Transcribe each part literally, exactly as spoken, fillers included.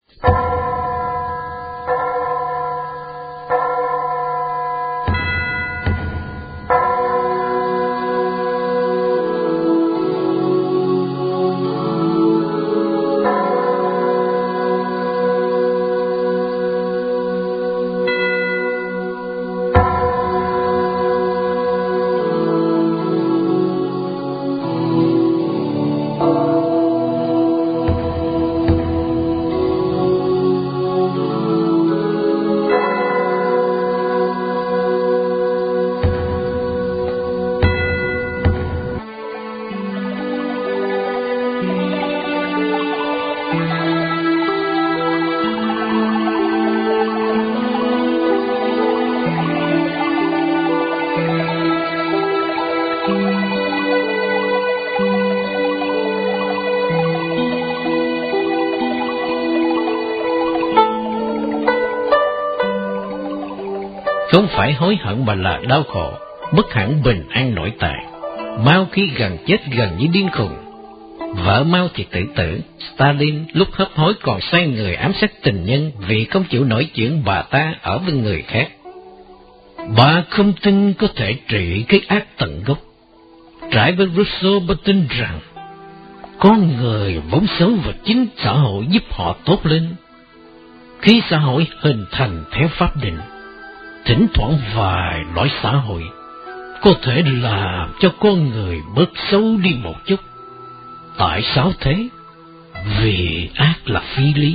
Không phải hối hận mà là đau khổ, bất hẳn bình an nội tại. Mao khi gần chết gần như điên khùng. Vợ Mao thì tự tử. Stalin lúc hấp hối còn sai người ám sát tình nhân vì không chịu nổi chuyện bà ta ở với người khác. Bà không tin có thể trị cái ác tận gốc. Trái với Rousseau, bà tin rằng con người vốn xấu và chính xã hội giúp họ tốt lên. Khi xã hội hình thành theo pháp định, thỉnh thoảng vài loại xã hội có thể làm cho con người bớt xấu đi một chút. Tại sao thế? Vì ác là phi lý.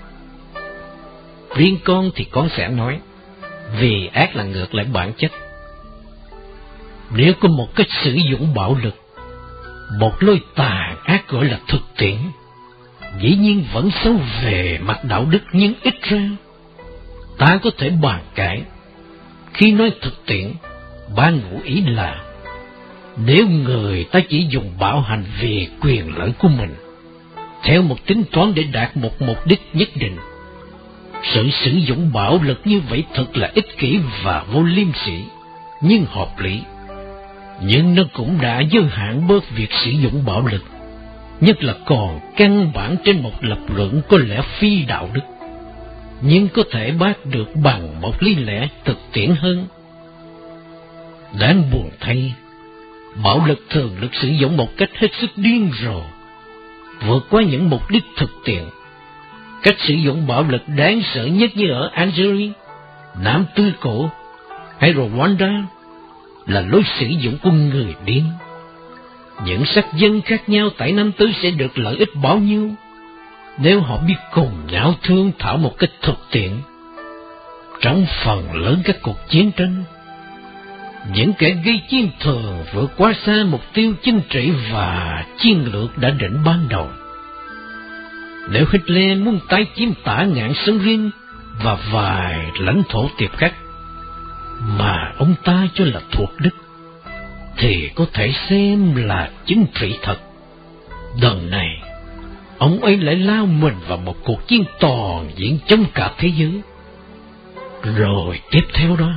Riêng con thì con sẽ nói, vì ác là ngược lại bản chất. Nếu có một cách sử dụng bạo lực, một lối tàn ác gọi là thực tiễn, dĩ nhiên vẫn xấu về mặt đạo đức, nhưng ít ra ta có thể bàn cãi. Khi nói thực tiễn, ba ngụ ý là nếu người ta chỉ dùng bạo hành vì quyền lợi của mình, theo một tính toán để đạt một mục đích nhất định, sự sử dụng bạo lực như vậy thật là ích kỷ và vô liêm sỉ, nhưng hợp lý. Nhưng nó cũng đã giới hạn bớt việc sử dụng bạo lực, nhất là còn căn bản trên một lập luận có lẽ phi đạo đức, nhưng có thể bác được bằng một lý lẽ thực tiễn hơn. Đáng buồn thay, bạo lực thường được sử dụng một cách hết sức điên rồ, vượt qua những mục đích thực tiễn. Cách sử dụng bạo lực đáng sợ nhất như ở Algeria, Nam Tư Cổ hay Rwanda là lối sử dụng của người điên. Những sắc dân khác nhau tại Nam Tư sẽ được lợi ích bao nhiêu nếu họ biết cùng nhau thương thảo một cách thực tiễn. Trong phần lớn các cuộc chiến tranh, những kẻ gây chiến thường vượt quá xa mục tiêu chính trị và chiến lược đã định ban đầu. Nếu Hitler muốn tái chiếm tả ngạn sông Rin và vài lãnh thổ tiệp khắc mà ông ta cho là thuộc Đức, thì có thể xem là chính trị thật. Lần này, ông ấy lại lao mình vào một cuộc chiến toàn diện chống cả thế giới. Rồi tiếp theo đó,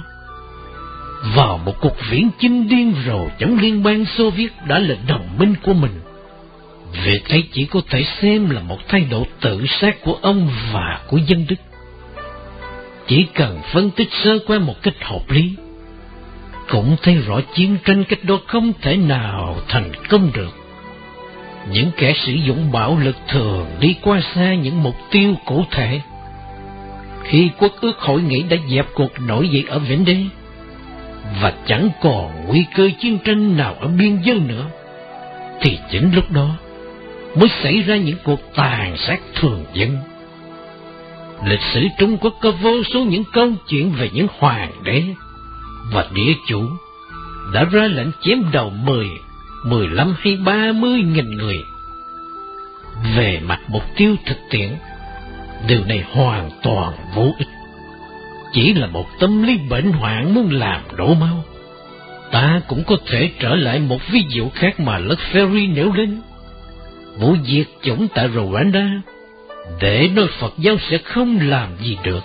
vào một cuộc viễn chinh điên rồ chống Liên bang Xô Viết đã là đồng minh của mình. Việc ấy chỉ có thể xem là một thái độ tự sát của ông và của dân Đức. Chỉ cần phân tích sơ qua một cách hợp lý, cũng thấy rõ chiến tranh cách đó không thể nào thành công được. Những kẻ sử dụng bạo lực thường đi qua xa những mục tiêu cụ thể. Khi Quốc ước hội nghị đã dẹp cuộc nổi dậy ở Viễn Đê, và chẳng còn nguy cơ chiến tranh nào ở biên giới nữa, thì chính lúc đó mới xảy ra những cuộc tàn sát thường dân. Lịch sử Trung Quốc có vô số những câu chuyện về những hoàng đế và địa chủ đã ra lệnh chém đầu mười, mười lăm hay ba mươi nghìn người. Về mặt mục tiêu thực tiễn, điều này hoàn toàn vô ích. Chỉ là một tâm lý bệnh hoạn muốn làm đổ máu. Ta cũng có thể trở lại một ví dụ khác mà Lefebvre nêu lên, vụ diệt chủng tại Rwanda, để nói Phật giáo sẽ không làm gì được.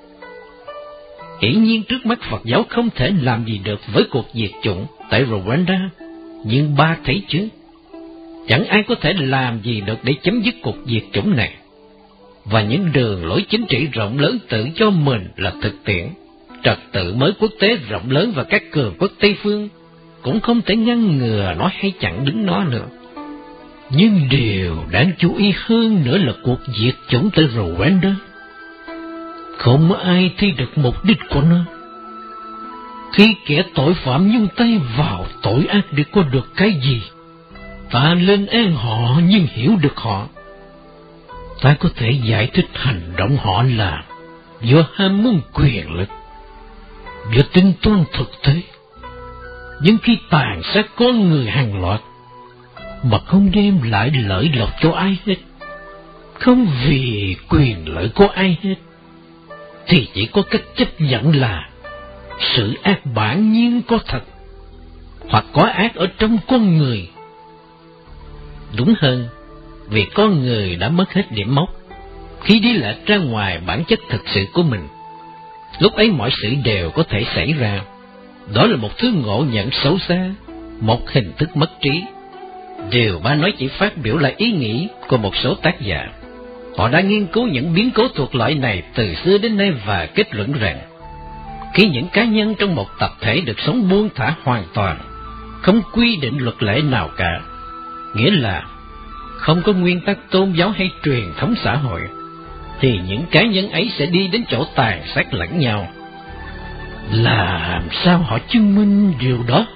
Hiển nhiên trước mắt Phật giáo không thể làm gì được với cuộc diệt chủng tại Rwanda, nhưng ba thấy chứ, chẳng ai có thể làm gì được để chấm dứt cuộc diệt chủng này. và những đường lối chính trị rộng lớn tự cho mình là thực tiễn, trật tự mới quốc tế rộng lớn và các cường quốc Tây phương cũng không thể ngăn ngừa nó hay chặn đứng nó nữa. Nhưng điều đáng chú ý hơn nữa là cuộc diệt chủng tại Rwanda. Không ai thấy được mục đích của nó. Khi kẻ tội phạm nhúng tay vào tội ác để có được cái gì, ta lên án họ nhưng hiểu được họ. Ta có thể giải thích hành động họ là do ham muốn quyền lực, do tính toán thực tế. Nhưng khi tàn sát con người hàng loạt mà không đem lại lợi lộc cho ai hết, không vì quyền lợi của ai hết, thì chỉ có cách chấp nhận là sự ác bản nhiên có thật, hoặc có ác ở trong con người. Đúng hơn, vì con người đã mất hết điểm mốc khi đi lệch ra ngoài bản chất thực sự của mình. Lúc ấy mọi sự đều có thể xảy ra. Đó là một thứ ngộ nhận xấu xa, một hình thức mất trí. Điều ba nói chỉ phát biểu là ý nghĩ của một số tác giả. Họ đã nghiên cứu những biến cố thuộc loại này từ xưa đến nay và kết luận rằng khi những cá nhân trong một tập thể được sống buông thả hoàn toàn, không quy định luật lệ nào cả, nghĩa là không có nguyên tắc tôn giáo hay truyền thống xã hội, thì những cá nhân ấy sẽ đi đến chỗ tàn sát lẫn nhau. Làm sao họ chứng minh điều đó?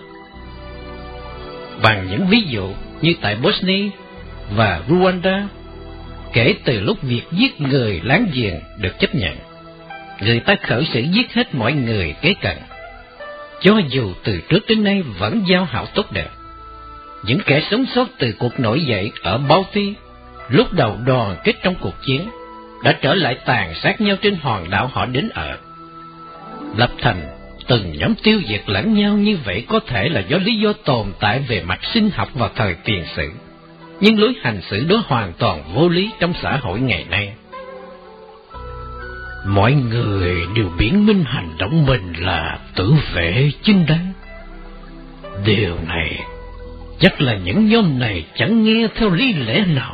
Bằng những ví dụ như tại Bosnia và Rwanda. Kể từ lúc việc giết người láng giềng được chấp nhận, người ta khởi sự giết hết mọi người kế cận, cho dù từ trước đến nay vẫn giao hảo tốt đẹp. Những kẻ sống sót từ cuộc nổi dậy ở Balti, lúc đầu đoàn kết trong cuộc chiến, đã trở lại tàn sát nhau trên hòn đảo họ đến ở. Lập thành từng nhóm tiêu diệt lẫn nhau như vậy có thể là do lý do tồn tại về mặt sinh học vào thời tiền sử, nhưng lối hành xử đó hoàn toàn vô lý trong xã hội ngày nay. Mọi người đều biện minh hành động mình là tự vệ chính đáng. Điều này chắc là những nhóm này chẳng nghe theo lý lẽ nào.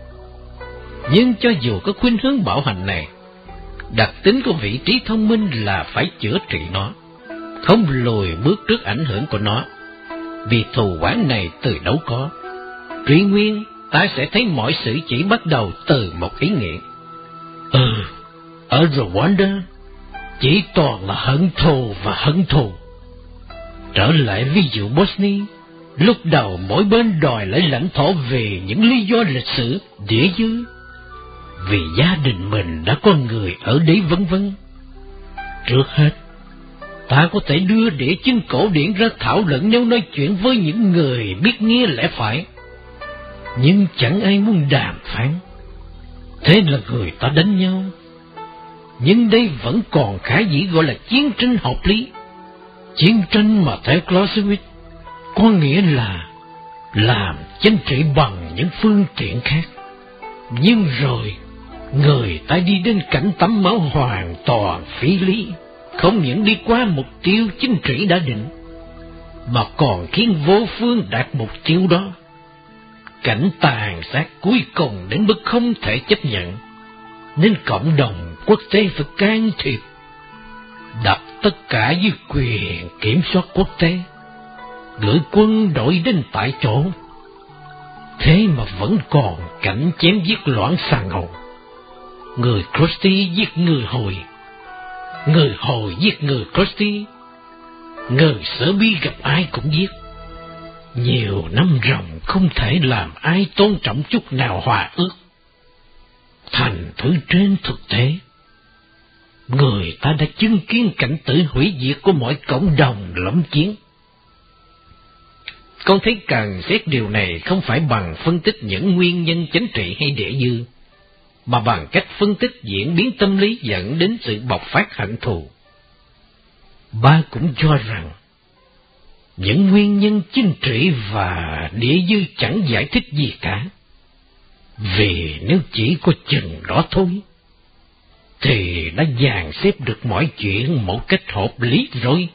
Nhưng cho dù có khuynh hướng bạo hành này, đặc tính của vị trí thông minh là phải chữa trị nó, không lùi bước trước ảnh hưởng của nó, vì thù oán này từ đâu có. Truy nguyên, ta sẽ thấy mọi sự chỉ bắt đầu từ một ý nghĩa. Ừ, ở Rwanda chỉ toàn là hận thù và hận thù. Trở lại ví dụ Bosnia, lúc đầu mỗi bên đòi lấy lãnh thổ vì những lý do lịch sử, địa dư, vì gia đình mình đã có người ở đấy vân vân. Trước hết, ta có thể đưa đĩa chứng cổ điển ra thảo luận nếu nói chuyện với những người biết nghe lẽ phải. Nhưng chẳng ai muốn đàm phán. Thế là người ta đánh nhau. Nhưng đây vẫn còn khá dĩ gọi là chiến tranh hợp lý. Chiến tranh mà theo Clausewitz có nghĩa là làm chính trị bằng những phương tiện khác. Nhưng rồi người ta đi đến cảnh tắm máu hoàn toàn phí lý, không những đi qua mục tiêu chính trị đã định, mà còn khiến vô phương đạt mục tiêu đó. Cảnh tàn sát cuối cùng đến mức không thể chấp nhận, nên cộng đồng quốc tế phải can thiệp, đặt tất cả dưới quyền kiểm soát quốc tế, gửi quân đội đến tại chỗ. Thế mà vẫn còn cảnh chém giết loạn xà ngầu. Người Krusty giết người Hồi, người Hồi giết người Krusty, người Sở Bi gặp ai cũng giết. Nhiều năm ròng không thể làm ai tôn trọng chút nào hòa ước. Thành thử trên thực tế, người ta đã chứng kiến cảnh tử hủy diệt của mọi cộng đồng lẫm chiến. Con thấy cần xét điều này không phải bằng phân tích những nguyên nhân chính trị hay địa dư, mà bằng cách phân tích diễn biến tâm lý dẫn đến sự bộc phát hận thù. Ba cũng cho rằng những nguyên nhân chính trị và địa dư chẳng giải thích gì cả, vì nếu chỉ có chừng đó thôi, thì đã dàn xếp được mọi chuyện một cách hợp lý rồi.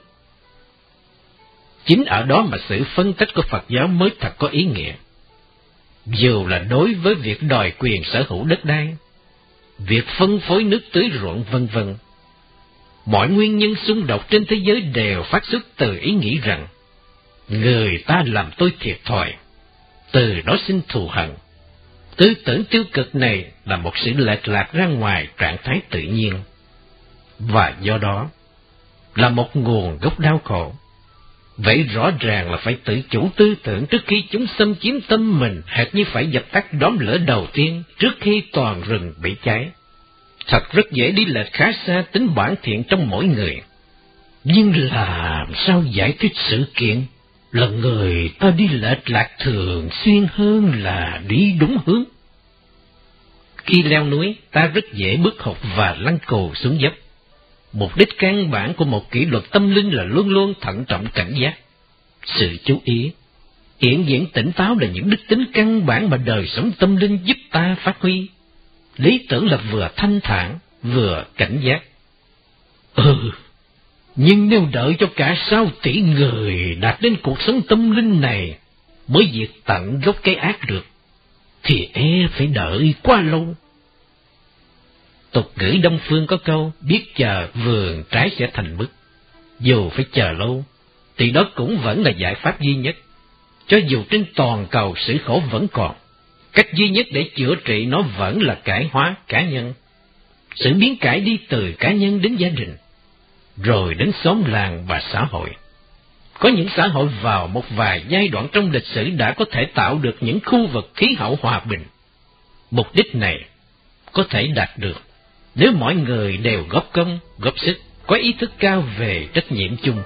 Chính ở đó mà sự phân tích của Phật giáo mới thật có ý nghĩa. Dù là đối với việc đòi quyền sở hữu đất đai, việc phân phối nước tưới ruộng vân vân. Mọi nguyên nhân xung đột trên thế giới đều phát xuất từ ý nghĩ rằng người ta làm tôi thiệt thòi, từ đó sinh thù hận. Tư tưởng tiêu cực này là một sự lệch lạc ra ngoài trạng thái tự nhiên, và do đó là một nguồn gốc đau khổ. Vậy rõ ràng là phải tự chủ tư tưởng trước khi chúng xâm chiếm tâm mình, hệt như phải dập tắt đốm lửa đầu tiên trước khi toàn rừng bị cháy. Thật rất dễ đi lệch khá xa tính bản thiện trong mỗi người. Nhưng làm sao giải thích sự kiện là người ta đi lệch lạc thường xuyên hơn là đi đúng hướng? Khi leo núi, ta rất dễ bước hụt và lăn cù xuống dốc. Mục đích căn bản của một kỷ luật tâm linh là luôn luôn thận trọng cảnh giác. Sự chú ý, hiện diện tỉnh táo là những đức tính căn bản mà đời sống tâm linh giúp ta phát huy. Lý tưởng là vừa thanh thản, vừa cảnh giác. Ừ, nhưng nếu đợi cho cả sáu tỷ người đạt đến cuộc sống tâm linh này mới diệt tận gốc cái ác được, thì e phải đợi quá lâu. Tục ngữ Đông Phương có câu, biết chờ vườn trái sẽ thành mứt. Dù phải chờ lâu, thì đó cũng vẫn là giải pháp duy nhất. Cho dù trên toàn cầu sự khổ vẫn còn, cách duy nhất để chữa trị nó vẫn là cải hóa cá nhân. Sự biến cải đi từ cá nhân đến gia đình, rồi đến xóm làng và xã hội. Có những xã hội vào một vài giai đoạn trong lịch sử đã có thể tạo được những khu vực khí hậu hòa bình. Mục đích này có thể đạt được nếu mọi người đều góp công, góp sức, có ý thức cao về trách nhiệm chung.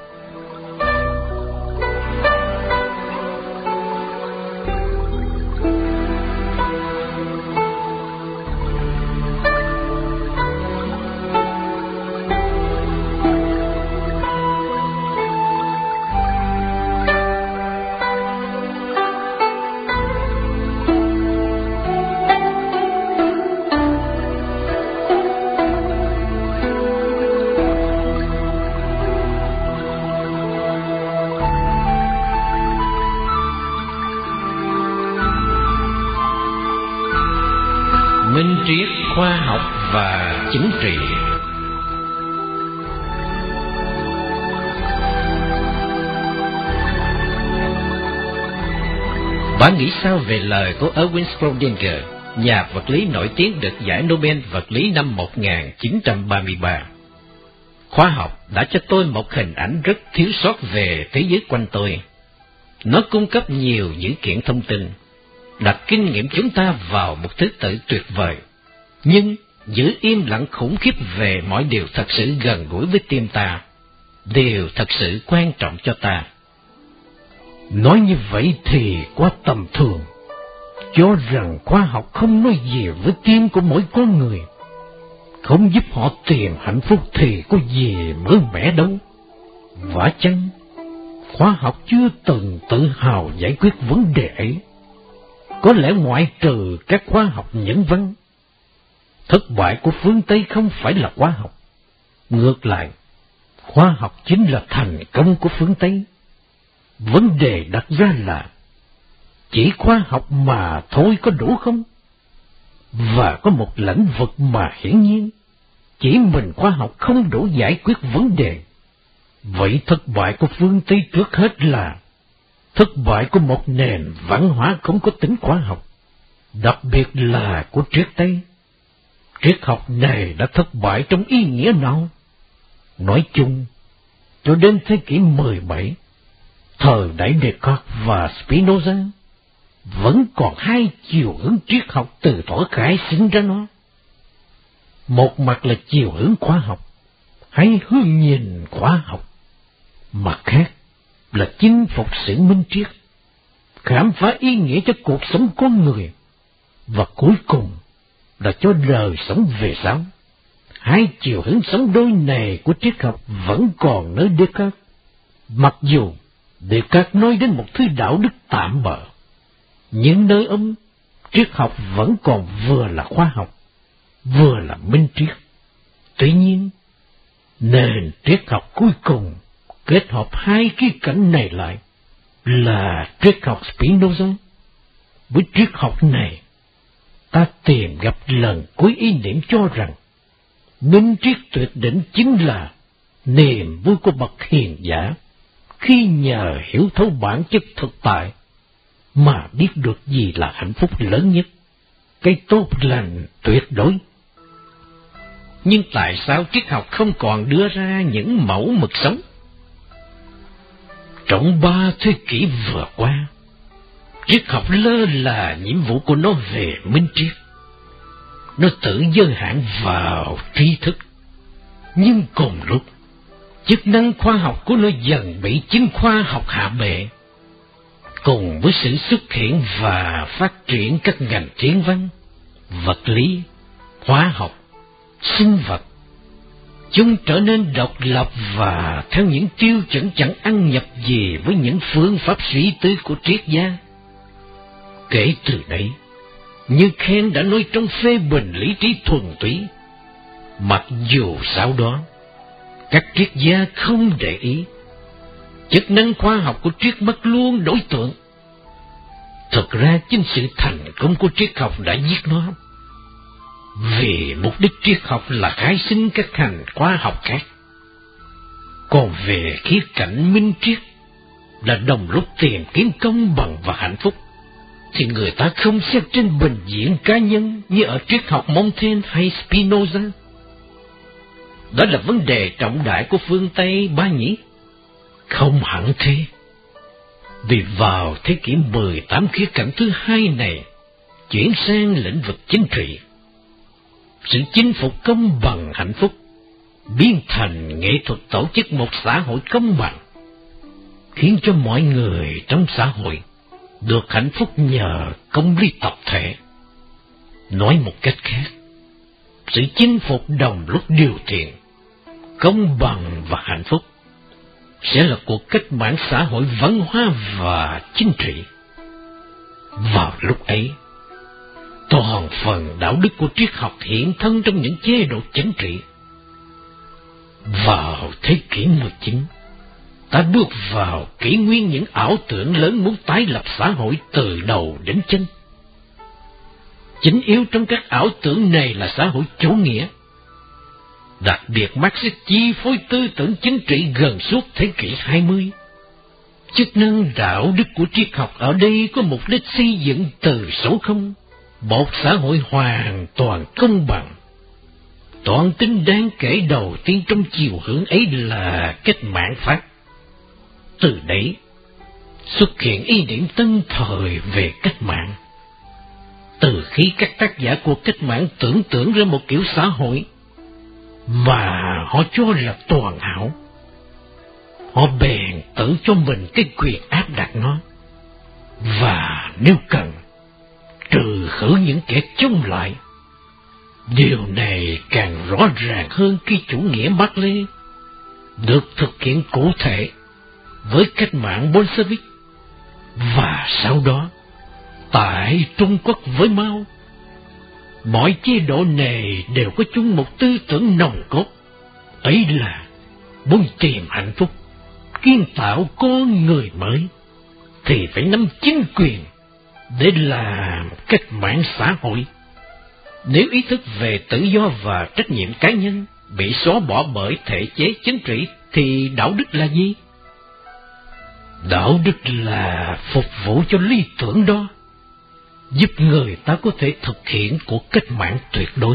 Minh triết khoa học và chính trị. Bạn nghĩ sao về lời của Erwin Schrödinger, nhà vật lý nổi tiếng được giải Nobel vật lý năm một nghìn chín trăm ba mươi ba? Khoa học đã cho tôi một hình ảnh rất thiếu sót về thế giới quanh tôi. Nó cung cấp nhiều dữ kiện thông tin, đặt kinh nghiệm chúng ta vào một thứ tự tuyệt vời, nhưng giữ im lặng khủng khiếp về mọi điều thật sự gần gũi với tim ta, điều thật sự quan trọng cho ta. Nói như vậy thì quá tầm thường, cho rằng khoa học không nói gì với tim của mỗi con người, không giúp họ tìm hạnh phúc thì có gì mới mẻ đâu. Vả chăng, khoa học chưa từng tự hào giải quyết vấn đề ấy. Có lẽ ngoại trừ các khoa học nhân văn, thất bại của phương Tây không phải là khoa học. Ngược lại, khoa học chính là thành công của phương Tây. Vấn đề đặt ra là, chỉ khoa học mà thôi có đủ không? Và có một lĩnh vực mà hiển nhiên, chỉ mình khoa học không đủ giải quyết vấn đề. Vậy thất bại của phương Tây trước hết là thất bại của một nền văn hóa không có tính khoa học, đặc biệt là của triết Tây. Triết học này đã thất bại trong ý nghĩa nào? Nói chung, cho đến thế kỷ mười bảy, thời đại Descartes và Spinoza, vẫn còn hai chiều hướng triết học từ thuở khai sinh ra nó. Một mặt là chiều hướng khoa học, hay hướng nhìn khoa học. Mặt khác là chinh phục sự minh triết, khám phá ý nghĩa cho cuộc sống con người, và cuối cùng là cho đời sống về sau. Hai chiều hướng sống đôi này của triết học vẫn còn nơi Descartes, mặc dù Descartes nói đến một thứ đạo đức tạm bợ, nhưng nơi ông, triết học vẫn còn vừa là khoa học, vừa là minh triết. Tuy nhiên, nền triết học cuối cùng kết hợp hai khía cạnh này lại là triết học Spinoza. Với triết học này, ta tìm gặp lần cuối ý niệm cho rằng minh triết tuyệt đỉnh chính là niềm vui của bậc hiền giả khi nhờ hiểu thấu bản chất thực tại mà biết được gì là hạnh phúc lớn nhất, cái tốt lành tuyệt đối. Nhưng tại sao triết học không còn đưa ra những mẫu mực sống? Trong ba thế kỷ vừa qua, triết học lơ là nhiệm vụ của nó về minh triết. Nó tự giới hạn vào tri thức, nhưng cùng lúc, chức năng khoa học của nó dần bị chính khoa học hạ bệ. Cùng với sự xuất hiện và phát triển các ngành thiên văn, vật lý, hóa học, sinh vật, chúng trở nên độc lập và theo những tiêu chuẩn chẳng ăn nhập gì với những phương pháp suy tư của triết gia. Kể từ đấy, như Kant đã nói trong phê bình lý trí thuần túy, mặc dù sau đó các triết gia không để ý, chức năng khoa học của triết mất luôn đối tượng. Thực ra chính sự thành công của triết học đã giết nó, vì mục đích triết học là khai sinh các ngành khoa học khác. Còn về khía cạnh minh triết là đồng lúc tìm kiếm công bằng và hạnh phúc, thì người ta không xét trên bình diện cá nhân như ở triết học Montaigne hay Spinoza. Đó là vấn đề trọng đại của phương Tây ba nhỉ? Không hẳn thế. Vì vào thế kỷ mười tám, khía cạnh thứ hai này chuyển sang lĩnh vực chính trị. Sự chinh phục công bằng hạnh phúc biến thành nghệ thuật tổ chức một xã hội công bằng, khiến cho mọi người trong xã hội được hạnh phúc nhờ công lý tập thể. Nói một cách khác, sự chinh phục đồng lúc điều thiện, công bằng và hạnh phúc sẽ là cuộc cách mạng xã hội văn hóa và chính trị. Vào lúc ấy, toàn phần đạo đức của triết học hiện thân trong những chế độ chính trị. Vào thế kỷ mười chín, ta bước vào kỷ nguyên những ảo tưởng lớn muốn tái lập xã hội từ đầu đến chân. Chính yếu trong các ảo tưởng này là xã hội chủ nghĩa. Đặc biệt Marxist chi phối tư tưởng chính trị gần suốt thế kỷ hai mươi. Chức năng đạo đức của triết học ở đây có mục đích xây dựng từ số không một xã hội hoàn toàn công bằng. Toàn tính đáng kể đầu tiên trong chiều hướng ấy là cách mạng Pháp. Từ đấy xuất hiện ý niệm tân thời về cách mạng. Từ khi các tác giả của cách mạng tưởng tượng ra một kiểu xã hội mà họ cho là toàn hảo, họ bèn tự cho mình cái quyền áp đặt nó, và nếu cần, trừ khử những kẻ chống lại. Điều này càng rõ ràng hơn khi chủ nghĩa Mác Lê được thực hiện cụ thể với cách mạng Bolshevik, và sau đó tại Trung Quốc với Mao. Mọi chế độ này đều có chung một tư tưởng nòng cốt, ấy là muốn tìm hạnh phúc, kiến tạo con người mới, thì phải nắm chính quyền để làm cách mạng xã hội. Nếu ý thức về tự do và trách nhiệm cá nhân bị xóa bỏ bởi thể chế chính trị, thì đạo đức là gì? Đạo đức là phục vụ cho lý tưởng đó, giúp người ta có thể thực hiện cuộc cách mạng tuyệt đối.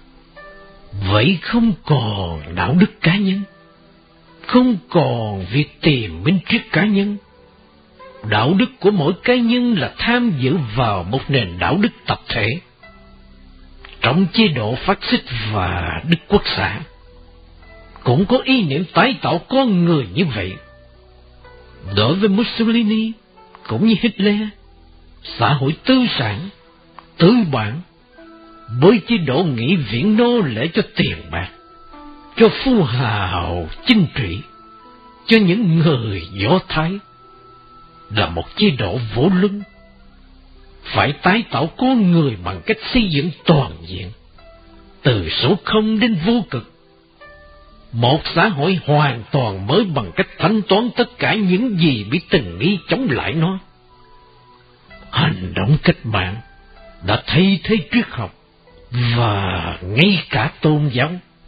Vậy không còn đạo đức cá nhân, không còn việc tìm minh triết cá nhân. Đạo đức của mỗi cá nhân là tham dự vào một nền đạo đức tập thể. Trong chế độ phát xít và Đức Quốc xã cũng có ý niệm tái tạo con người như vậy. Đối với Mussolini cũng như Hitler, xã hội tư sản, tư bản, với chế độ nghĩ viễn nô lệ cho tiền bạc, cho phú hào chính trị, cho những người Do Thái, là một chế độ vô luân. Phải tái tạo con người bằng cách xây dựng toàn diện, từ số không đến vô cực. Một xã hội hoàn toàn mới bằng cách thanh toán tất cả những gì bị tình nghi chống lại nó. Hành động cách mạng đã thay thế triết học và ngay cả tôn giáo.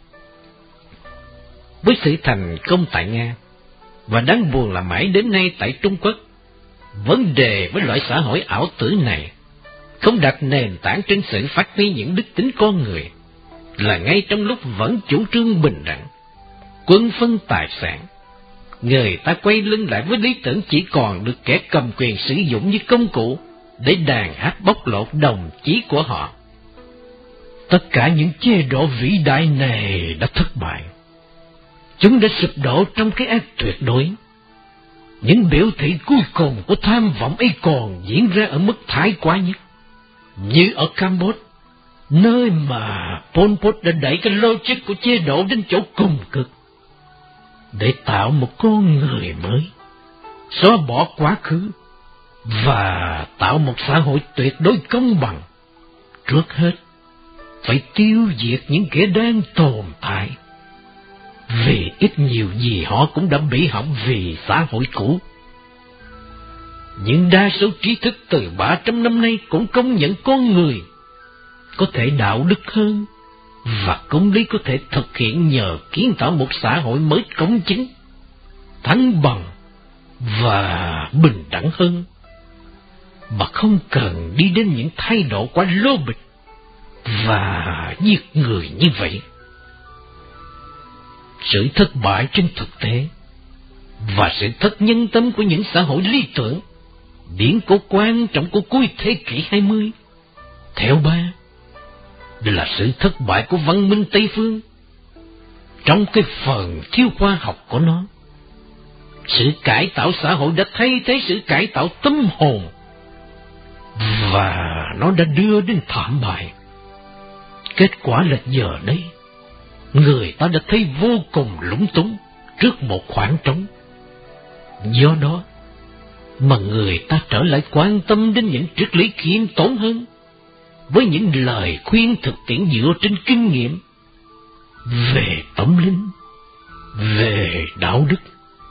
Với sự thành công tại Nga, và đáng buồn là mãi đến nay tại Trung Quốc, vấn đề với loại xã hội ảo tưởng này không đặt nền tảng trên sự phát huy những đức tính con người, là ngay trong lúc vẫn chủ trương bình đẳng, quân phân tài sản, người ta quay lưng lại với lý tưởng chỉ còn được kẻ cầm quyền sử dụng như công cụ để đàn áp bóc lột đồng chí của họ. Tất cả những chế độ vĩ đại này đã thất bại. Chúng đã sụp đổ trong cái ác tuyệt đối. Những biểu thị cuối cùng của tham vọng ấy còn diễn ra ở mức thái quá nhất, như ở Campuchia, nơi mà Pol Pot đã đẩy cái logic của chế độ đến chỗ cùng cực, để tạo một con người mới, xóa bỏ quá khứ, và tạo một xã hội tuyệt đối công bằng. Trước hết, phải tiêu diệt những kẻ đang tồn tại, vì ít nhiều gì họ cũng đã bị hỏng vì xã hội cũ. Nhưng đa số trí thức từ ba trăm năm nay cũng công nhận con người có thể đạo đức hơn, và công lý có thể thực hiện nhờ kiến tạo một xã hội mới công chính, thăng bằng và bình đẳng hơn, mà không cần đi đến những thay đổi quá lô bịch và giết người như vậy. Sự thất bại trên thực tế và sự thất nhân tâm của những xã hội lý tưởng, biến cố quan trọng của cuối thế kỷ hai mươi, theo ba, đây là sự thất bại của văn minh Tây phương trong cái phần thiếu khoa học của nó. Sự cải tạo xã hội đã thay thế sự cải tạo tâm hồn, và nó đã đưa đến thảm bại. Kết quả là giờ đây, người ta đã thấy vô cùng lúng túng trước một khoảng trống. Do đó mà người ta trở lại quan tâm đến những triết lý khiêm tốn hơn, với những lời khuyên thực tiễn dựa trên kinh nghiệm về tâm linh, về đạo đức,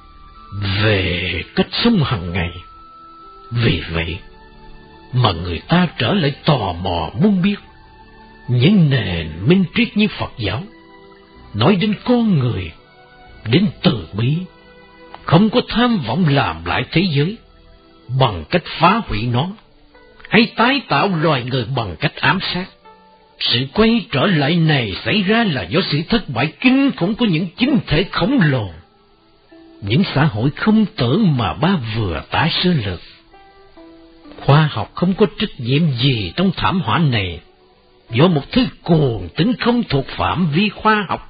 về cách sống hàng ngày. Vì vậy mà người ta trở lại tò mò muốn biết những nền minh triết như Phật giáo nói đến con người, đến từ bi, không có tham vọng làm lại thế giới bằng cách phá hủy nó, hay tái tạo loài người bằng cách ám sát. Sự quay trở lại này xảy ra là do sự thất bại kinh khủng của những chính thể khổng lồ, những xã hội không tưởng mà ba vừa tả sơ lược. Khoa học không có trách nhiệm gì trong thảm họa này, do một thứ cuồng tín không thuộc phạm vi khoa học.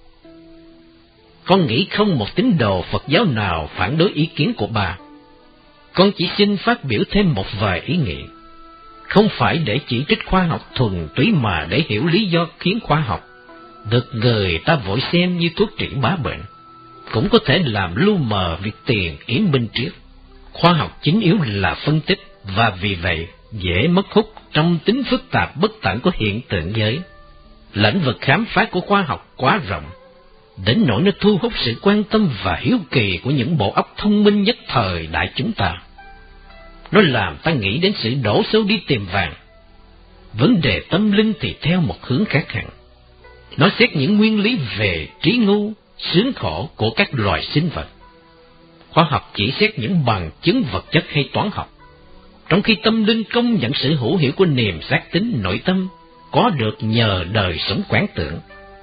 Con nghĩ không một tín đồ Phật giáo nào phản đối ý kiến của bà. Con chỉ xin phát biểu thêm một vài ý nghĩ, không phải để chỉ trích khoa học thuần túy, mà để hiểu lý do khiến khoa học được người ta vội xem như thuốc trị bá bệnh, cũng có thể làm lu mờ việc tiền yến binh triết. Khoa học chính yếu là phân tích, và vì vậy dễ mất hút trong tính phức tạp bất tận của hiện tượng giới. Lĩnh vực khám phá của khoa học quá rộng, đến nỗi nó thu hút sự quan tâm và hiếu kỳ của những bộ óc thông minh nhất thời đại chúng ta. Nó làm ta nghĩ đến sự đổ xô đi tìm vàng. Vấn đề tâm linh thì theo một hướng khác hẳn. Nó xét những nguyên lý về trí ngu, sướng khổ của các loài sinh vật. Khoa học chỉ xét những bằng chứng vật chất hay toán học, trong khi tâm linh công nhận sự hữu hiệu của niềm xác tín nội tâm có được nhờ đời sống quán tưởng.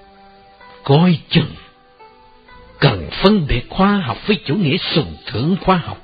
Coi chừng cần phân biệt khoa học với chủ nghĩa sùng thượng khoa học.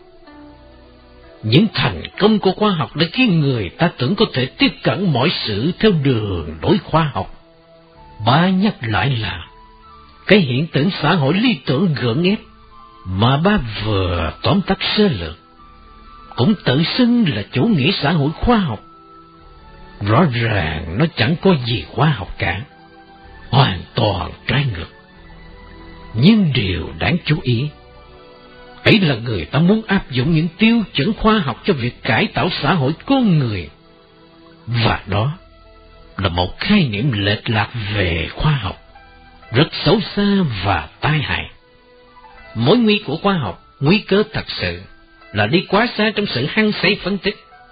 Những thành công của khoa học đã khiến người ta tưởng có thể tiếp cận mọi sự theo đường lối khoa học. Ba nhắc lại là cái hiện tượng xã hội lý tưởng gượng ép mà ba vừa tóm tắt sơ lược cũng tự xưng là chủ nghĩa xã hội khoa học. Rõ ràng nó chẳng có gì khoa học cả, hoàn toàn trái ngược. Nhưng điều đáng chú ý ấy là người ta muốn áp dụng những tiêu chuẩn khoa học cho việc cải tạo xã hội con người, và đó là một khái niệm lệch lạc về khoa học, rất xấu xa và tai hại. Mối nguy của khoa học, nguy cơ thật sự là đi quá xa trong sự hăng say phân tích,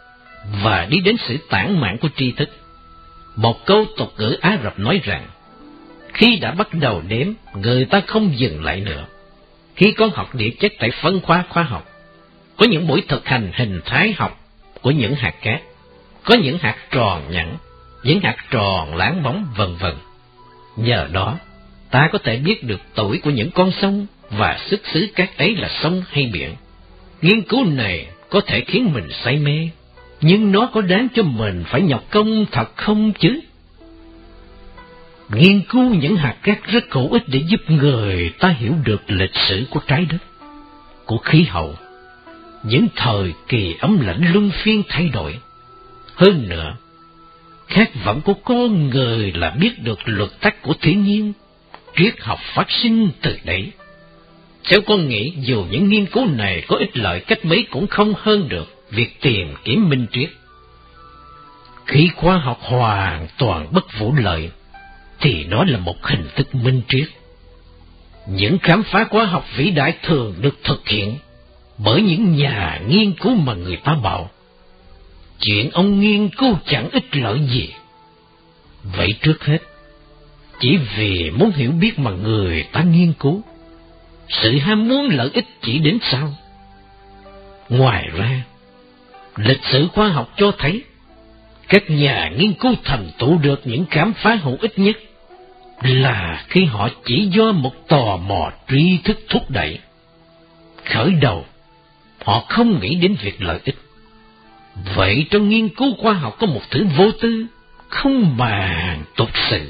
và đi đến sự tản mạn của tri thức. Một câu tục ngữ Ả Rập nói rằng, khi đã bắt đầu đếm, người ta không dừng lại nữa. Khi con học địa chất tại phân khoa khoa học, có những buổi thực hành hình thái học của những hạt cát, có những hạt tròn nhẵn, những hạt tròn láng bóng, vân vân. Nhờ đó, ta có thể biết được tuổi của những con sông và xuất xứ các ấy là sông hay biển. Nghiên cứu này có thể khiến mình say mê, nhưng nó có đáng cho mình phải nhọc công thật không chứ? Nghiên cứu những hạt cát rất hữu ích để giúp người ta hiểu được lịch sử của trái đất, của khí hậu, những thời kỳ ấm lạnh luân phiên thay đổi. Hơn nữa, khát vọng của con người là biết được luật tắc của thiên nhiên, triết học phát sinh từ đấy. Theo con nghĩ, dù những nghiên cứu này có ích lợi cách mấy cũng không hơn được việc tìm kiếm minh triết. Khi khoa học hoàn toàn bất vụ lợi, thì nó là một hình thức minh triết. Những khám phá khoa học vĩ đại thường được thực hiện bởi những nhà nghiên cứu mà người ta bảo chuyện ông nghiên cứu chẳng ích lợi gì. Vậy trước hết, chỉ vì muốn hiểu biết mà người ta nghiên cứu, sự ham muốn lợi ích chỉ đến sau. Ngoài ra, lịch sử khoa học cho thấy các nhà nghiên cứu thành tựu được những khám phá hữu ích nhất là khi họ chỉ do một tò mò tri thức thúc đẩy. Khởi đầu, họ không nghĩ đến việc lợi ích. Vậy trong nghiên cứu khoa học có một thứ vô tư, không màng tục sự.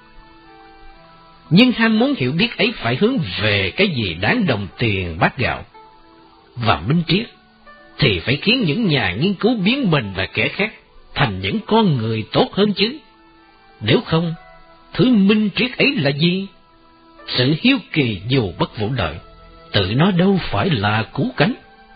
Nhưng ham muốn hiểu biết ấy phải hướng về cái gì đáng đồng tiền bát gạo. Và minh triết thì phải khiến những nhà nghiên cứu biến mình và kẻ khác thành những con người tốt hơn chứ. Nếu không, thứ minh triết ấy là gì? Sự hiếu kỳ dù bất vụ lợi, tự nó đâu phải là cứu cánh.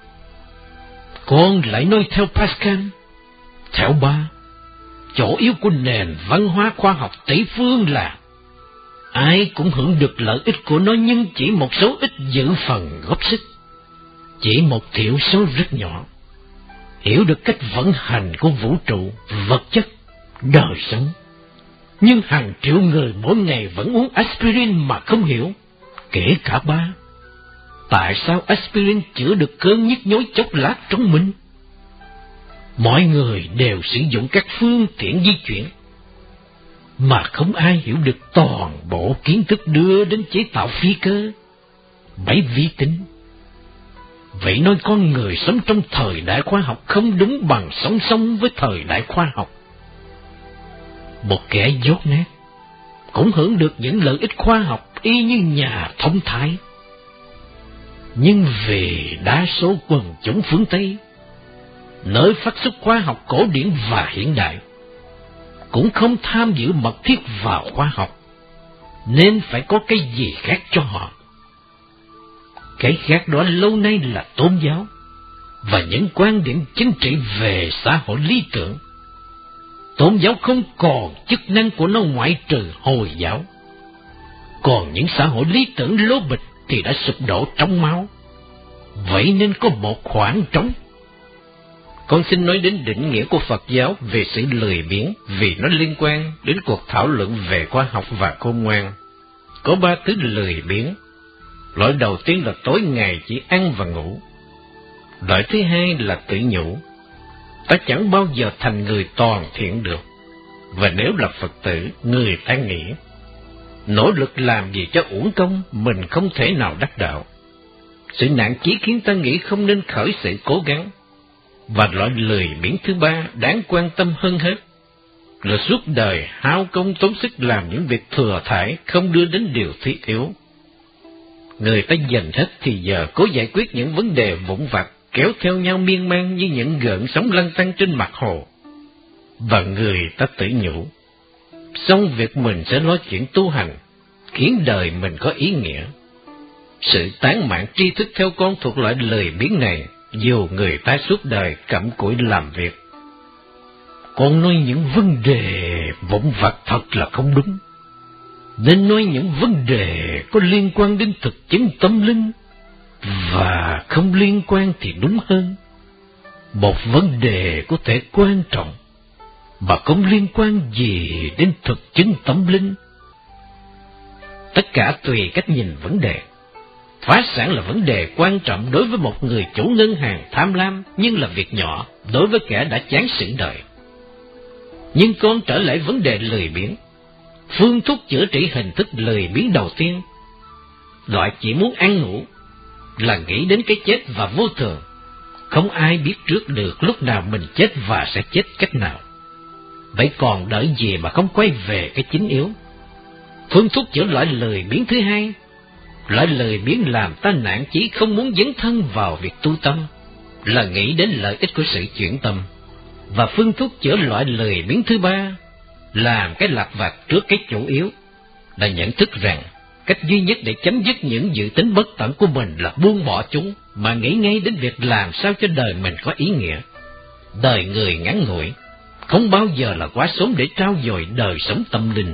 Con lại nói theo Pascal, theo ba, chỗ yếu của nền văn hóa khoa học Tây phương là ai cũng hưởng được lợi ích của nó, nhưng chỉ một số ít giữ phần góp sức. Chỉ một thiểu số rất nhỏ hiểu được cách vận hành của vũ trụ, vật chất, đời sống. Nhưng hàng triệu người mỗi ngày vẫn uống aspirin mà không hiểu, kể cả ba. Tại sao aspirin chữa được cơn nhức nhối chốc lát trong mình? Mọi người đều sử dụng các phương tiện di chuyển, mà không ai hiểu được toàn bộ kiến thức đưa đến chế tạo phi cơ, máy vi tính. Vậy nói con người sống trong thời đại khoa học không đúng bằng song song với thời đại khoa học. Một kẻ dốt nát cũng hưởng được những lợi ích khoa học y như nhà thông thái. Nhưng vì đa số quần chúng phương Tây, nơi phát xuất khoa học cổ điển và hiện đại, cũng không tham dự mật thiết vào khoa học, nên phải có cái gì khác cho họ. Cái khác đó lâu nay là tôn giáo và những quan điểm chính trị về xã hội lý tưởng. Tôn giáo không còn chức năng của nó ngoại trừ Hồi giáo. Còn những xã hội lý tưởng lố bịch thì đã sụp đổ trong máu. Vậy nên có một khoảng trống. Con xin nói đến định nghĩa của Phật giáo về sự lười biếng, vì nó liên quan đến cuộc thảo luận về khoa học và khôn ngoan. Có ba thứ lười biếng. Loại đầu tiên là tối ngày chỉ ăn và ngủ. Loại thứ hai là tự nhủ. Ta chẳng bao giờ thành người toàn thiện được. Và nếu là Phật tử, người ta nghĩ nỗ lực làm gì cho uổng công, mình không thể nào đắc đạo. Sự nản chí khiến ta nghĩ không nên khởi sự cố gắng. Và loại lười biếng thứ ba đáng quan tâm hơn hết là suốt đời hao công tốn sức làm những việc thừa thải, không đưa đến điều thiết yếu. Người ta dành hết thì giờ cố giải quyết những vấn đề vụn vặt kéo theo nhau miên man như những gợn sóng lăn tăn trên mặt hồ. Và người ta tự nhủ, xong việc mình sẽ nói chuyện tu hành, khiến đời mình có ý nghĩa. Sự tán mạn tri thức theo con thuộc loại lười biếng này, dù người ta suốt đời cặm cụi làm việc. Con nói những vấn đề vụn vặt thật là không đúng, nên nói những vấn đề có liên quan đến thực chứng tâm linh, và không liên quan thì đúng hơn. một vấn đề có thể quan trọng mà không liên quan gì đến thực chứng tâm linh. Tất cả tùy cách nhìn vấn đề. Phá sản là vấn đề quan trọng đối với một người chủ ngân hàng tham lam, nhưng là việc nhỏ đối với kẻ đã chán sự đời. Nhưng con trở lại vấn đề lười biếng. Phương thuốc chữa trị hình thức lười biếng đầu tiên, loại chỉ muốn ăn ngủ, là nghĩ đến cái chết và vô thường. Không ai biết trước được lúc nào mình chết và sẽ chết cách nào. Vậy còn đợi gì mà không quay về cái chính yếu? Phương thuốc chữa loại lười biếng thứ hai, loại lười biếng làm ta nản chí không muốn dấn thân vào việc tu tâm, là nghĩ đến lợi ích của sự chuyển tâm. Và phương thuốc chữa loại lười biếng thứ ba, làm cái lặt vặt trước cái chủ yếu, là nhận thức rằng cách duy nhất để chấm dứt những dự tính bất tận của mình là buông bỏ chúng, mà nghĩ ngay đến việc làm sao cho đời mình có ý nghĩa. Đời người ngắn ngủi, không bao giờ là quá sớm để trao dồi đời sống tâm linh.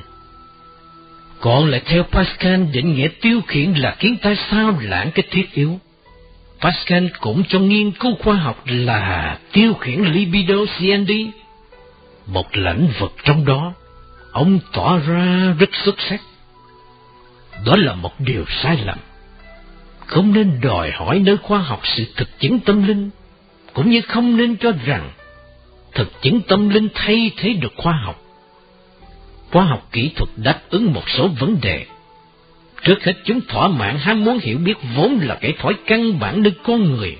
Còn lại theo Pascal, định nghĩa tiêu khiển là khiến ta sao lãng cái thiết yếu. Pascal cũng cho nghiên cứu khoa học là tiêu khiển libido siendi. Một lĩnh vực trong đó, ông tỏ ra rất xuất sắc. Đó là một điều sai lầm. Không nên đòi hỏi nơi khoa học sự thực chứng tâm linh, cũng như không nên cho rằng thực chứng tâm linh thay thế được khoa học. Khoa học kỹ thuật đáp ứng một số vấn đề. Trước hết chúng thỏa mãn ham muốn hiểu biết vốn là cái thói căn bản nơi con người.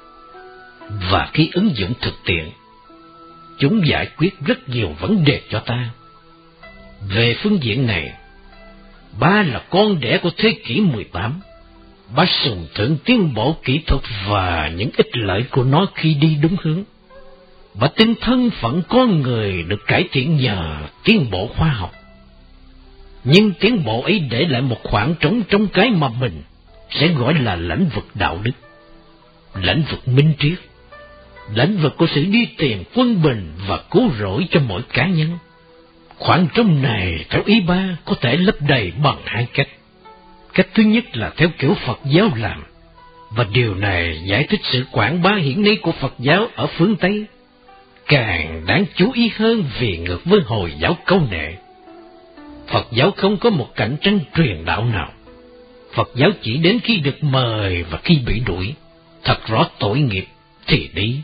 Và khi ứng dụng thực tiễn, chúng giải quyết rất nhiều vấn đề cho ta. Về phương diện này, ba là con đẻ của thế kỷ mười tám. Ba sùng thượng tiến bộ kỹ thuật và những ích lợi của nó khi đi đúng hướng. Và tin thân phận con người được cải thiện nhờ tiến bộ khoa học. Nhưng tiến bộ ấy để lại một khoảng trống trong cái mà mình sẽ gọi là lĩnh vực đạo đức, lĩnh vực minh triết, lĩnh vực của sự đi tìm quân bình và cứu rỗi cho mỗi cá nhân. Khoảng trống này theo ý ba có thể lấp đầy bằng hai cách. Cách thứ nhất là theo kiểu Phật giáo làm, và điều này giải thích sự quảng bá hiện nay của Phật giáo ở phương Tây. Càng đáng chú ý hơn vì ngược với Hồi giáo câu nệ, Phật giáo không có một cạnh tranh truyền đạo nào. Phật giáo chỉ đến khi được mời và khi bị đuổi, thật rõ tội nghiệp thì đi.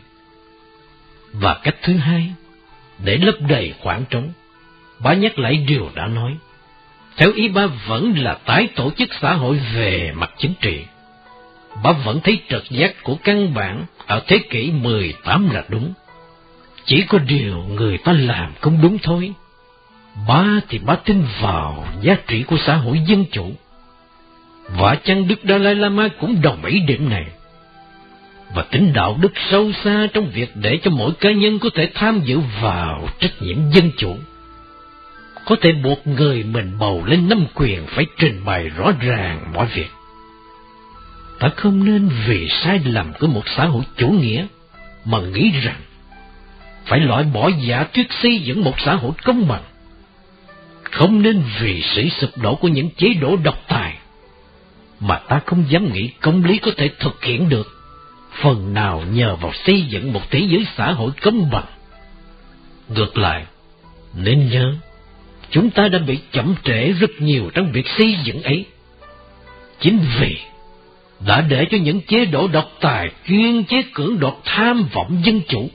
Và cách thứ hai, để lấp đầy khoảng trống, ba nhắc lại điều đã nói. Theo ý ba vẫn là tái tổ chức xã hội về mặt chính trị. Ba vẫn thấy trật giác của căn bản ở thế kỷ mười tám là đúng. Chỉ có điều người ta làm không đúng thôi. Ba thì ba tin vào giá trị của xã hội dân chủ. Và chăng Đức Dalai Lama cũng đồng ý điểm này. Và tính đạo đức sâu xa trong việc để cho mỗi cá nhân có thể tham dự vào trách nhiệm dân chủ. Có thể buộc người mình bầu lên nắm quyền phải trình bày rõ ràng mọi việc. Ta không nên vì sai lầm của một xã hội chủ nghĩa mà nghĩ rằng phải loại bỏ giả thuyết xây dựng một xã hội công bằng. Không nên vì sự sụp đổ của những chế độ độc tài mà ta không dám nghĩ công lý có thể thực hiện được, phần nào nhờ vào xây dựng một thế giới xã hội công bằng. Ngược lại, nên nhớ, chúng ta đã bị chậm trễ rất nhiều trong việc xây dựng ấy. Chính vì đã để cho những chế độ độc tài chuyên chế cưỡng đoạt tham vọng dân chủ.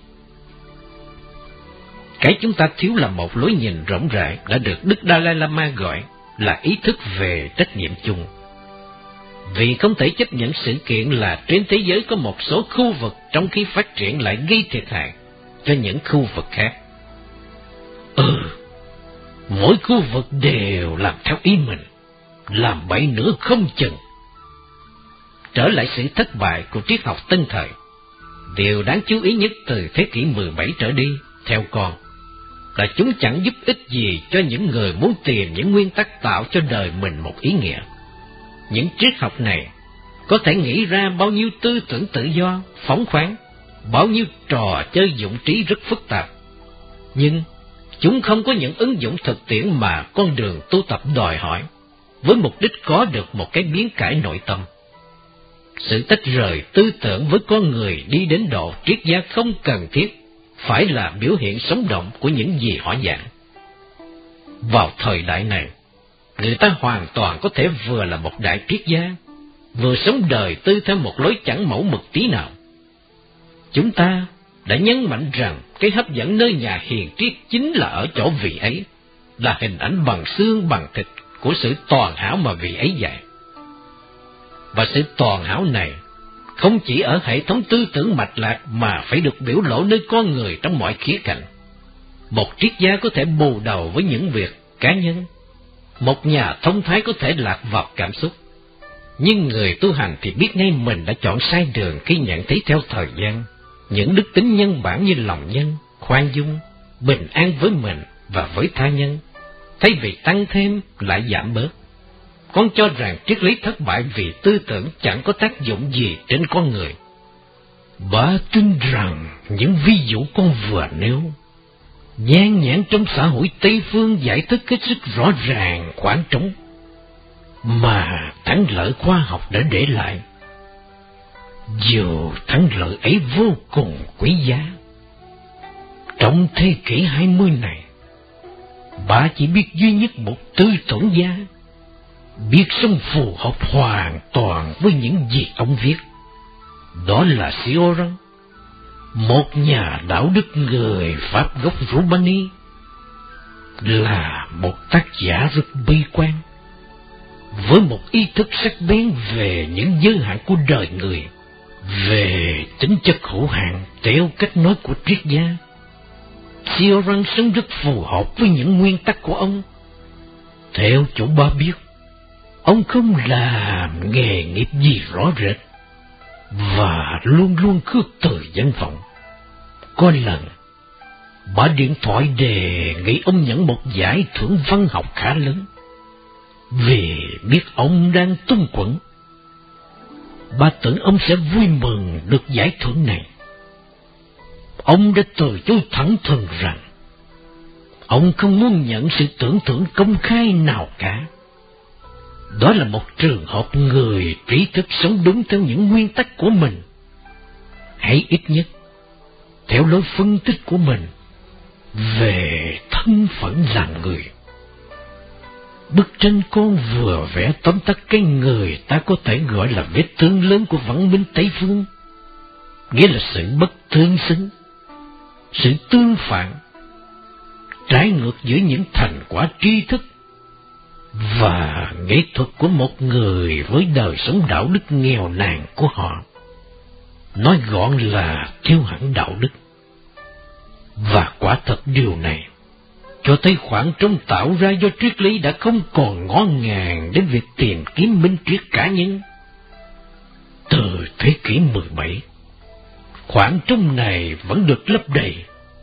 Cái chúng ta thiếu là một lối nhìn rộng rãi đã được Đức Dalai Lama gọi là ý thức về trách nhiệm chung. Vì không thể chấp nhận sự kiện là trên thế giới có một số khu vực trong khi phát triển lại gây thiệt hại cho những khu vực khác. Ừ, mỗi khu vực đều làm theo ý mình, làm bậy nữa không chừng. Trở lại sự thất bại của triết học tân thời, điều đáng chú ý nhất từ thế kỷ mười bảy trở đi, theo con, là chúng chẳng giúp ích gì cho những người muốn tìm những nguyên tắc tạo cho đời mình một ý nghĩa. Những triết học này có thể nghĩ ra bao nhiêu tư tưởng tự do, phóng khoáng, bao nhiêu trò chơi dụng trí rất phức tạp, nhưng chúng không có những ứng dụng thực tiễn mà con đường tu tập đòi hỏi, với mục đích có được một cái biến cải nội tâm. Sự tách rời tư tưởng với con người đi đến độ triết gia không cần thiết phải là biểu hiện sống động của những gì họ giảng. Vào thời đại này, người ta hoàn toàn có thể vừa là một đại triết gia, vừa sống đời tư theo một lối chẳng mẫu mực tí nào. Chúng ta đã nhấn mạnh rằng cái hấp dẫn nơi nhà hiền triết chính là ở chỗ vị ấy, là hình ảnh bằng xương bằng thịt của sự toàn hảo mà vị ấy dạy. Và sự toàn hảo này không chỉ ở hệ thống tư tưởng mạch lạc mà phải được biểu lộ nơi con người trong mọi khía cạnh. Một triết gia có thể bù đầu với những việc cá nhân, một nhà thông thái có thể lạc vào cảm xúc, nhưng người tu hành thì biết ngay mình đã chọn sai đường khi nhận thấy theo thời gian những đức tính nhân bản như lòng nhân, khoan dung, bình an với mình và với tha nhân, thay vì tăng thêm lại giảm bớt. Con cho rằng triết lý thất bại vì tư tưởng chẳng có tác dụng gì trên con người. Bà tin rằng những ví dụ con vừa nêu nhan nhản trong xã hội Tây phương giải thích hết sức rõ ràng khoảng trống mà thắng lợi khoa học đã để lại. Dù thắng lợi ấy vô cùng quý giá, trong thế kỷ hai mươi này, bà chỉ biết duy nhất một tư tưởng gia, biết sống phù hợp hoàn toàn với những gì ông viết. Đó là Cioran, một nhà đạo đức người Pháp gốc Romani, là một tác giả rất bi quan, với một ý thức sắc bén về những giới hạn của đời người, về tính chất hữu hạn theo cách nói của triết gia. Cioran sống rất phù hợp với những nguyên tắc của ông. Theo chỗ ba biết, ông không làm nghề nghiệp gì rõ rệt, và luôn luôn khước từ danh vọng. Có lần, bà điện thoại đề nghị ông nhận một giải thưởng văn học khá lớn, vì biết ông đang tung quẫn. Bà tưởng ông sẽ vui mừng được giải thưởng này. Ông đã từ chối thẳng thừng rằng ông không muốn nhận sự tưởng thưởng công khai nào cả. Đó là một trường hợp người trí thức sống đúng theo những nguyên tắc của mình, hay ít nhất theo lối phân tích của mình về thân phận làm người. Bức tranh con vừa vẽ tóm tắt cái người ta có thể gọi là vết thương lớn của văn minh Tây phương, nghĩa là sự bất tương xứng, sự tương phản, trái ngược giữa những thành quả tri thức và nghệ thuật của một người với đời sống đạo đức nghèo nàn của họ. Nói gọn là thiếu hẳn đạo đức. Và quả thật điều này cho thấy khoảng trống tạo ra do triết lý đã không còn ngó ngàng đến việc tìm kiếm minh triết cá nhân. Từ thế kỷ mười bảy, khoảng trống này vẫn được lấp đầy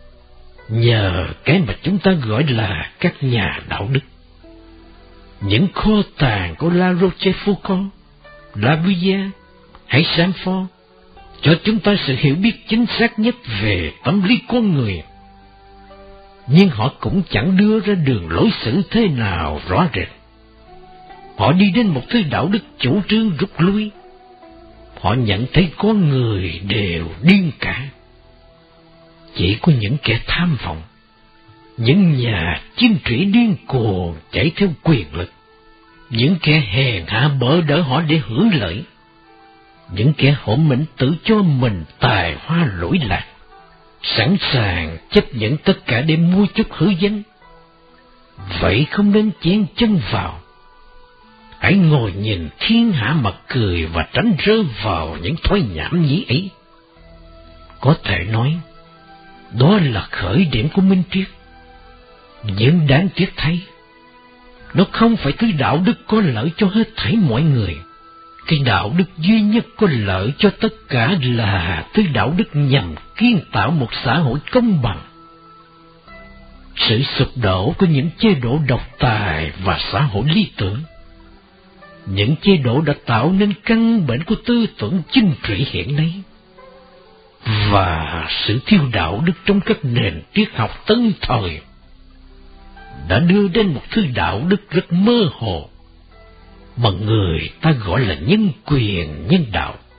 nhờ cái mà chúng ta gọi là các nhà đạo đức. Những kho tàng của La Rochefoucauld, Lavoisier hay Sanford cho chúng ta sự hiểu biết chính xác nhất về tâm lý con người. Nhưng họ cũng chẳng đưa ra đường lối xử thế nào rõ rệt. Họ đi đến một thứ đạo đức chủ trương rút lui. Họ nhận thấy con người đều điên cả. Chỉ có những kẻ tham vọng, những nhà chính trị điên cuồng chạy theo quyền lực, những kẻ hèn hạ bỡ đỡ họ để hưởng lợi, những kẻ hỗn mĩnh tự cho mình tài hoa lỗi lạc, sẵn sàng chấp nhận tất cả để mua chút hư danh. Vậy không nên chen chân vào. Hãy ngồi nhìn thiên hạ mà cười và tránh rơi vào những thói nhảm nhí ấy. Có thể nói, đó là khởi điểm của minh triết. Nhưng đáng tiếc thay, nó không phải thứ đạo đức có lợi cho hết thảy mọi người. Cái đạo đức duy nhất có lợi cho tất cả là thứ đạo đức nhằm kiến tạo một xã hội công bằng. Sự sụp đổ của những chế độ độc tài và xã hội lý tưởng, những chế độ đã tạo nên căn bệnh của tư tưởng chính trị hiện nay, và sự thiếu đạo đức trong các nền triết học tân thời đã đưa đến một thứ đạo đức rất mơ hồ mà người ta gọi là nhân quyền nhân đạo.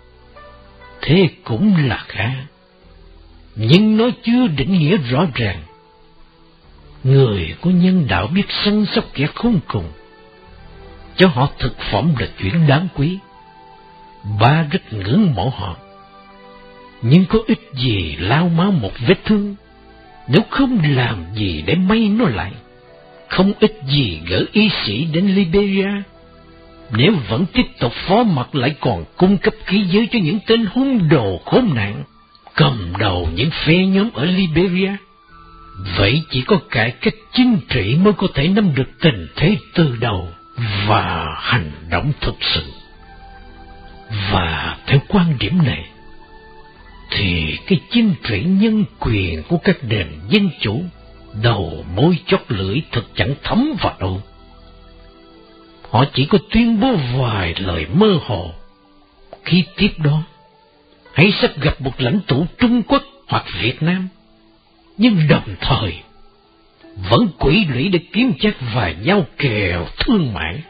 thế cũng là khá, nhưng nó chưa định nghĩa rõ ràng. Người có nhân đạo biết săn sóc kẻ khốn cùng, cho họ thực phẩm là chuyện đáng quý. Ba rất ngưỡng mộ họ, nhưng có ích gì lao máu một vết thương nếu không làm gì để may nó lại. Không ích gì gửi y sĩ đến Liberia nếu vẫn tiếp tục phó mặc lại còn cung cấp khí giới cho những tên hung đồ khốn nạn cầm đầu những phe nhóm ở Liberia. Vậy chỉ có cải cách chính trị mới có thể nắm được tình thế từ đầu và hành động thực sự. Và theo quan điểm này, thì cái chính trị nhân quyền của các nền dân chủ đầu môi chót lưỡi thực chẳng thấm vào đâu. Họ chỉ có tuyên bố vài lời mơ hồ, khi tiếp đó hãy sắp gặp một lãnh tụ Trung Quốc hoặc Việt Nam, nhưng đồng thời vẫn quỹ lũy để kiếm chắc vài giao kèo thương mại.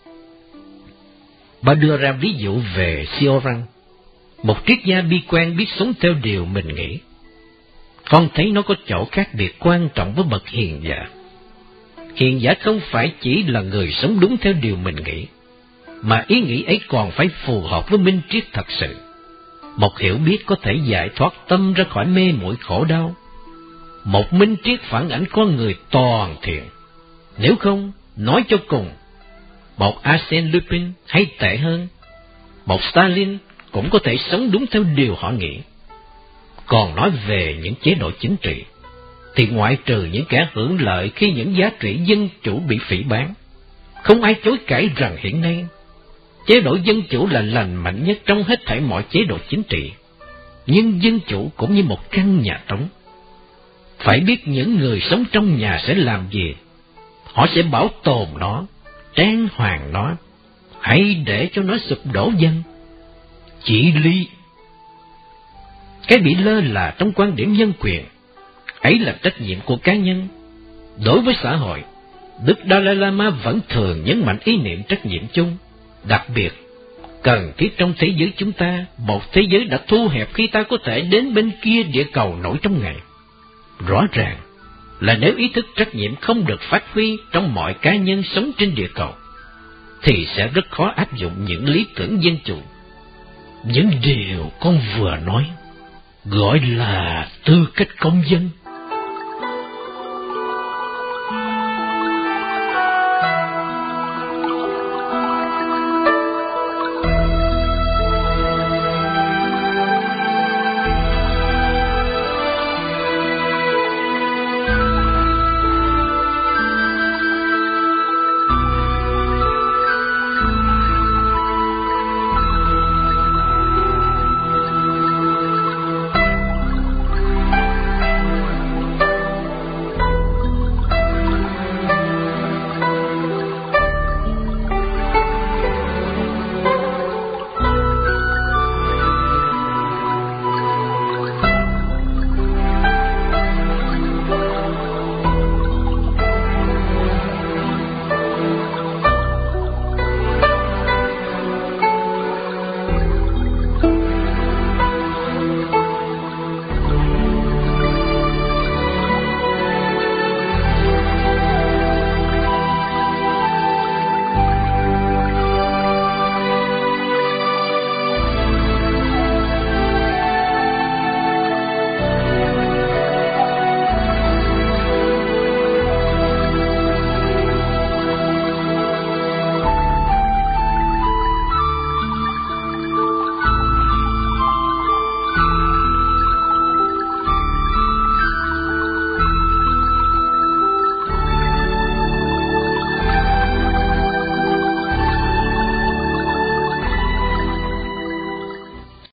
Bà đưa ra ví dụ về Sioran, một triết gia bi quan biết sống theo điều mình nghĩ. Con thấy nó có chỗ khác biệt quan trọng với bậc hiền giả. Hiền giả không phải chỉ là người sống đúng theo điều mình nghĩ, mà ý nghĩ ấy còn phải phù hợp với minh triết thật sự. Một hiểu biết có thể giải thoát tâm ra khỏi mê muội khổ đau. Một minh triết phản ảnh con người toàn thiện. Nếu không, nói cho cùng, một Arsène Lupin hay tệ hơn, một Stalin cũng có thể sống đúng theo điều họ nghĩ. Còn nói về những chế độ chính trị, thì ngoại trừ những kẻ hưởng lợi khi những giá trị dân chủ bị phỉ báng, không ai chối cãi rằng hiện nay chế độ dân chủ là lành mạnh nhất trong hết thảy mọi chế độ chính trị. Nhưng dân chủ cũng như một căn nhà trống. Phải biết những người sống trong nhà sẽ làm gì. Họ sẽ bảo tồn nó, trang hoàng nó, hay để cho nó sụp đổ dần. Chỉ lý. Cái bị lơ là trong quan điểm nhân quyền, ấy là trách nhiệm của cá nhân. Đối với xã hội, Đức Dalai Lama vẫn thường nhấn mạnh ý niệm trách nhiệm chung, đặc biệt cần thiết trong thế giới chúng ta, một thế giới đã thu hẹp khi ta có thể đến bên kia địa cầu nổi trong ngày. Rõ ràng là nếu ý thức trách nhiệm không được phát huy trong mọi cá nhân sống trên địa cầu, thì sẽ rất khó áp dụng những lý tưởng dân chủ. Những điều con vừa nói gọi là tư cách công dân.